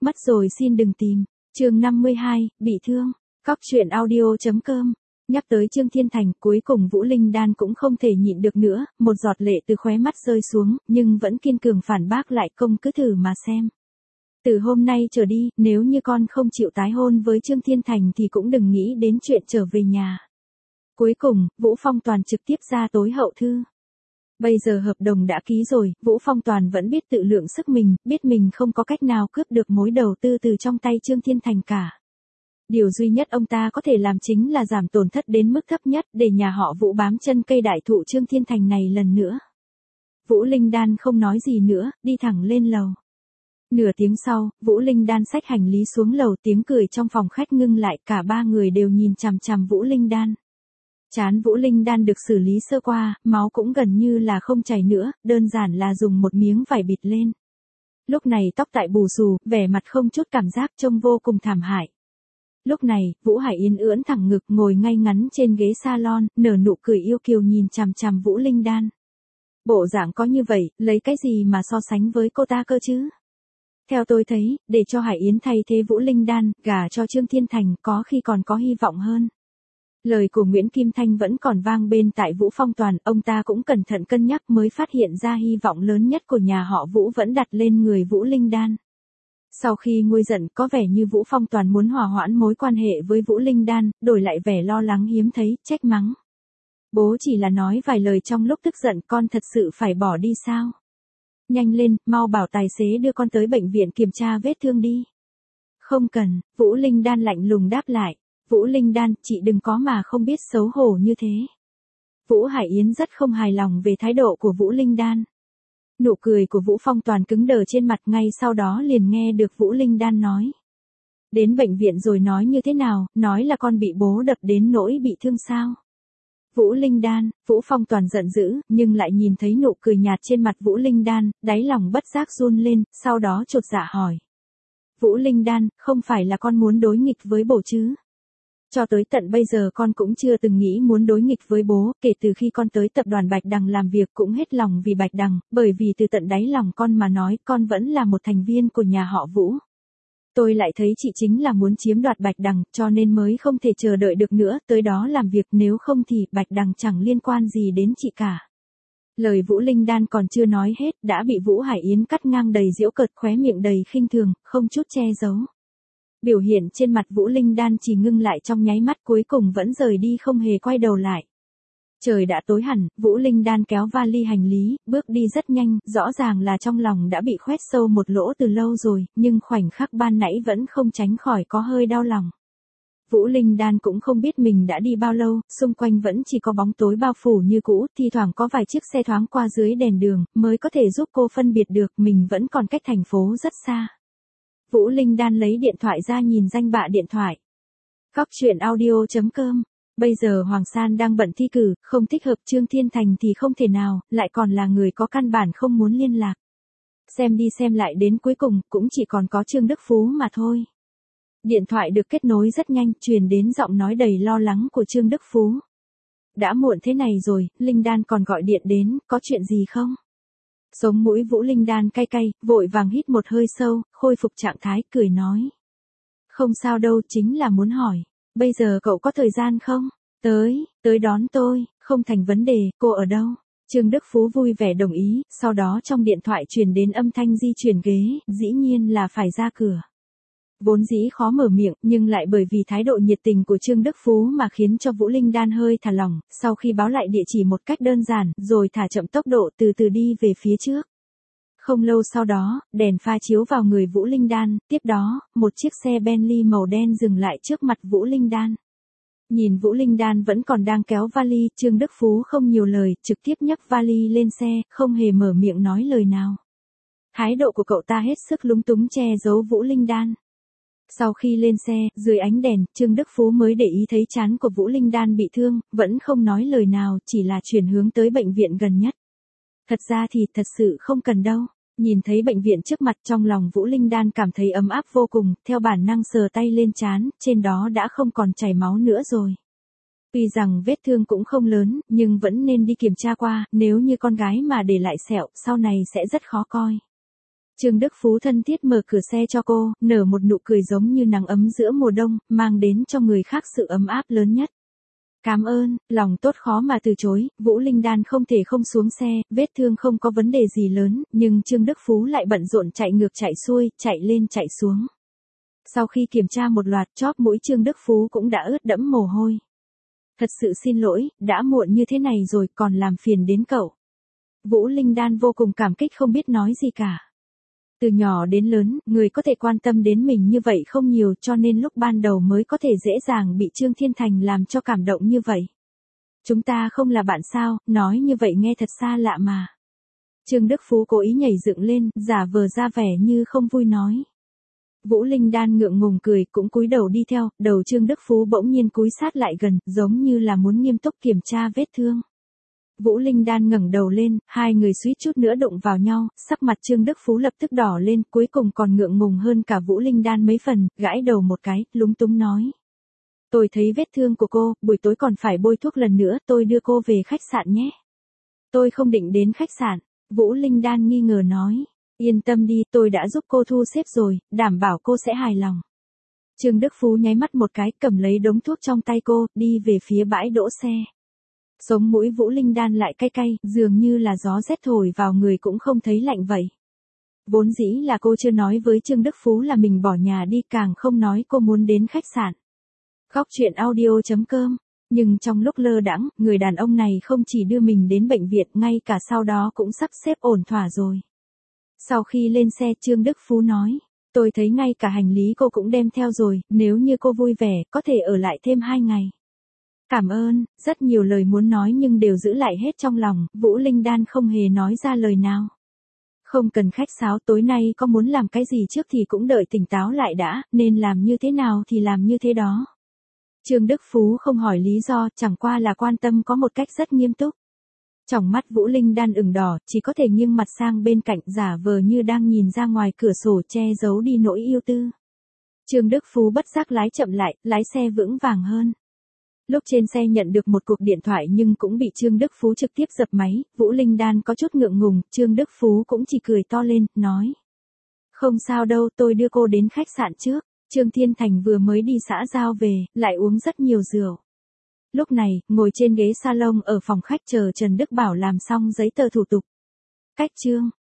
mất rồi xin đừng tìm. Chương 52, bị thương. Cóc truyện audio.com. Nhắc tới Trương Thiên Thành, cuối cùng Vũ Linh Đan cũng không thể nhịn được nữa, một giọt lệ từ khóe mắt rơi xuống, nhưng vẫn kiên cường phản bác lại, công cứ thử mà xem. Từ hôm nay trở đi, nếu như con không chịu tái hôn với Trương Thiên Thành thì cũng đừng nghĩ đến chuyện trở về nhà. Cuối cùng, Vũ Phong Toàn trực tiếp ra tối hậu thư. Bây giờ hợp đồng đã ký rồi, Vũ Phong Toàn vẫn biết tự lượng sức mình, biết mình không có cách nào cướp được mối đầu tư từ trong tay Trương Thiên Thành cả. Điều duy nhất ông ta có thể làm chính là giảm tổn thất đến mức thấp nhất để nhà họ Vũ bám chân cây đại thụ Trương Thiên Thành này lần nữa. Vũ Linh Đan không nói gì nữa, đi thẳng lên lầu. Nửa tiếng sau, Vũ Linh Đan xách hành lý xuống lầu, tiếng cười trong phòng khách ngưng lại, cả ba người đều nhìn chằm chằm Vũ Linh Đan. Trán Vũ Linh Đan được xử lý sơ qua, máu cũng gần như là không chảy nữa, đơn giản là dùng một miếng vải bịt lên. Lúc này tóc tại bù xù, vẻ mặt không chút cảm giác, trông vô cùng thảm hại. Lúc này, Vũ Hải Yến ưỡn thẳng ngực ngồi ngay ngắn trên ghế salon, nở nụ cười yêu kiều nhìn chằm chằm Vũ Linh Đan. Bộ dạng có như vậy, lấy cái gì mà so sánh với cô ta cơ chứ? Theo tôi thấy, để cho Hải Yến thay thế Vũ Linh Đan, gả cho Trương Thiên Thành có khi còn có hy vọng hơn. Lời của Nguyễn Kim Thanh vẫn còn vang bên tại Vũ Phong Toàn, ông ta cũng cẩn thận cân nhắc mới phát hiện ra hy vọng lớn nhất của nhà họ Vũ vẫn đặt lên người Vũ Linh Đan. Sau khi nguôi giận, có vẻ như Vũ Phong Toàn muốn hòa hoãn mối quan hệ với Vũ Linh Đan, đổi lại vẻ lo lắng hiếm thấy, trách mắng. Bố chỉ là nói vài lời trong lúc tức giận, con thật sự phải bỏ đi sao? Nhanh lên, mau bảo tài xế đưa con tới bệnh viện kiểm tra vết thương đi. Không cần, Vũ Linh Đan lạnh lùng đáp lại. Vũ Linh Đan, chị đừng có mà không biết xấu hổ như thế. Vũ Hải Yến rất không hài lòng về thái độ của Vũ Linh Đan. Nụ cười của Vũ Phong Toàn cứng đờ trên mặt, ngay sau đó liền nghe được Vũ Linh Đan nói. Đến bệnh viện rồi nói như thế nào, nói là con bị bố đập đến nỗi bị thương sao? Vũ Linh Đan, Vũ Phong Toàn giận dữ, nhưng lại nhìn thấy nụ cười nhạt trên mặt Vũ Linh Đan, đáy lòng bất giác run lên, sau đó chột dạ hỏi. Vũ Linh Đan, không phải là con muốn đối nghịch với bố chứ? Cho tới tận bây giờ con cũng chưa từng nghĩ muốn đối nghịch với bố, kể từ khi con tới tập đoàn Bạch Đằng làm việc cũng hết lòng vì Bạch Đằng, bởi vì từ tận đáy lòng con mà nói, con vẫn là một thành viên của nhà họ Vũ. Tôi lại thấy chị chính là muốn chiếm đoạt Bạch Đằng, cho nên mới không thể chờ đợi được nữa, tới đó làm việc, nếu không thì Bạch Đằng chẳng liên quan gì đến chị cả. Lời Vũ Linh Đan còn chưa nói hết, đã bị Vũ Hải Yến cắt ngang đầy giễu cợt, khóe miệng đầy khinh thường, không chút che giấu. Biểu hiện trên mặt Vũ Linh Đan chỉ ngưng lại trong nháy mắt, cuối cùng vẫn rời đi không hề quay đầu lại. Trời đã tối hẳn, Vũ Linh Đan kéo vali hành lý, bước đi rất nhanh, rõ ràng là trong lòng đã bị khoét sâu một lỗ từ lâu rồi, nhưng khoảnh khắc ban nãy vẫn không tránh khỏi có hơi đau lòng. Vũ Linh Đan cũng không biết mình đã đi bao lâu, xung quanh vẫn chỉ có bóng tối bao phủ như cũ, thi thoảng có vài chiếc xe thoáng qua dưới đèn đường, mới có thể giúp cô phân biệt được mình vẫn còn cách thành phố rất xa. Vũ Linh Đan lấy điện thoại ra nhìn danh bạ điện thoại. Cóc truyện audio.com. Bây giờ Hoàng San đang bận thi cử, không thích hợp, Trương Thiên Thành thì không thể nào, lại còn là người có căn bản không muốn liên lạc. Xem đi xem lại đến cuối cùng, cũng chỉ còn có Trương Đức Phú mà thôi. Điện thoại được kết nối rất nhanh, truyền đến giọng nói đầy lo lắng của Trương Đức Phú. Đã muộn thế này rồi, Linh Đan còn gọi điện đến, có chuyện gì không? Sống mũi Vũ Linh Đan cay cay, vội vàng hít một hơi sâu, khôi phục trạng thái, cười nói. Không sao đâu, chính là muốn hỏi, bây giờ cậu có thời gian không? Tới đón tôi, không thành vấn đề, cô ở đâu? Trương Đức Phú vui vẻ đồng ý, sau đó trong điện thoại truyền đến âm thanh di chuyển ghế, dĩ nhiên là phải ra cửa. Vốn dĩ khó mở miệng, nhưng lại bởi vì thái độ nhiệt tình của Trương Đức Phú mà khiến cho Vũ Linh Đan hơi thả lỏng, sau khi báo lại địa chỉ một cách đơn giản, rồi thả chậm tốc độ từ từ đi về phía trước. Không lâu sau đó, đèn pha chiếu vào người Vũ Linh Đan, tiếp đó, một chiếc xe Bentley màu đen dừng lại trước mặt Vũ Linh Đan. Nhìn Vũ Linh Đan vẫn còn đang kéo vali, Trương Đức Phú không nhiều lời, trực tiếp nhấc vali lên xe, không hề mở miệng nói lời nào. Thái độ của cậu ta hết sức lúng túng che giấu Vũ Linh Đan. Sau khi lên xe, dưới ánh đèn, Trương Đức Phú mới để ý thấy trán của Vũ Linh Đan bị thương, vẫn không nói lời nào, chỉ là chuyển hướng tới bệnh viện gần nhất. Thật ra thì thật sự không cần đâu. Nhìn thấy bệnh viện trước mặt, trong lòng Vũ Linh Đan cảm thấy ấm áp vô cùng, theo bản năng sờ tay lên trán, trên đó đã không còn chảy máu nữa rồi. Tuy rằng vết thương cũng không lớn, nhưng vẫn nên đi kiểm tra qua, nếu như con gái mà để lại sẹo, sau này sẽ rất khó coi. Trương Đức Phú thân thiết mở cửa xe cho cô, nở một nụ cười giống như nắng ấm giữa mùa đông, mang đến cho người khác sự ấm áp lớn nhất. Cảm ơn, lòng tốt khó mà từ chối, Vũ Linh Đan không thể không xuống xe, vết thương không có vấn đề gì lớn, nhưng Trương Đức Phú lại bận rộn chạy ngược chạy xuôi, chạy lên chạy xuống. Sau khi kiểm tra một loạt chóp mũi Trương Đức Phú cũng đã ướt đẫm mồ hôi. Thật sự xin lỗi, đã muộn như thế này rồi còn làm phiền đến cậu. Vũ Linh Đan vô cùng cảm kích không biết nói gì cả. Từ nhỏ đến lớn, người có thể quan tâm đến mình như vậy không nhiều cho nên lúc ban đầu mới có thể dễ dàng bị Trương Thiên Thành làm cho cảm động như vậy. Chúng ta không là bạn sao, nói như vậy nghe thật xa lạ mà. Trương Đức Phú cố ý nhảy dựng lên, giả vờ ra vẻ như không vui nói. Vũ Linh Đan ngượng ngùng cười cũng cúi đầu đi theo, đầu Trương Đức Phú bỗng nhiên cúi sát lại gần, giống như là muốn nghiêm túc kiểm tra vết thương. Vũ Linh Đan ngẩng đầu lên, hai người suýt chút nữa đụng vào nhau, sắc mặt Trương Đức Phú lập tức đỏ lên, cuối cùng còn ngượng ngùng hơn cả Vũ Linh Đan mấy phần, gãi đầu một cái, lúng túng nói. Tôi thấy vết thương của cô, buổi tối còn phải bôi thuốc lần nữa, tôi đưa cô về khách sạn nhé. Tôi không định đến khách sạn, Vũ Linh Đan nghi ngờ nói. Yên tâm đi, tôi đã giúp cô thu xếp rồi, đảm bảo cô sẽ hài lòng. Trương Đức Phú nháy mắt một cái, cầm lấy đống thuốc trong tay cô, đi về phía bãi đỗ xe. Sống mũi Vũ Linh Đan lại cay cay, dường như là gió rét thổi vào người cũng không thấy lạnh vậy. Vốn dĩ là cô chưa nói với Trương Đức Phú là mình bỏ nhà đi, càng không nói cô muốn đến khách sạn. Góc truyện audio.com. Nhưng trong lúc lơ đãng, người đàn ông này không chỉ đưa mình đến bệnh viện, ngay cả sau đó cũng sắp xếp ổn thỏa rồi. Sau khi lên xe Trương Đức Phú nói, tôi thấy ngay cả hành lý cô cũng đem theo rồi, nếu như cô vui vẻ, có thể ở lại thêm 2 ngày. Cảm ơn, rất nhiều lời muốn nói nhưng đều giữ lại hết trong lòng, Vũ Linh Đan không hề nói ra lời nào. Không cần khách sáo, tối nay có muốn làm cái gì trước thì cũng đợi tỉnh táo lại đã, nên làm như thế nào thì làm như thế đó. Trương Đức Phú không hỏi lý do, chẳng qua là quan tâm có một cách rất nghiêm túc. Trong mắt Vũ Linh Đan ửng đỏ, chỉ có thể nghiêng mặt sang bên cạnh giả vờ như đang nhìn ra ngoài cửa sổ che giấu đi nỗi yêu tư. Trương Đức Phú bất giác lái chậm lại, lái xe vững vàng hơn. Lúc trên xe nhận được một cuộc điện thoại nhưng cũng bị Trương Đức Phú trực tiếp dập máy, Vũ Linh Đan có chút ngượng ngùng, Trương Đức Phú cũng chỉ cười to lên, nói. Không sao đâu, tôi đưa cô đến khách sạn trước. Trương Thiên Thành vừa mới đi xã giao về, lại uống rất nhiều rượu. Lúc này, ngồi trên ghế salon ở phòng khách chờ Trần Đức Bảo làm xong giấy tờ thủ tục. Cách Trương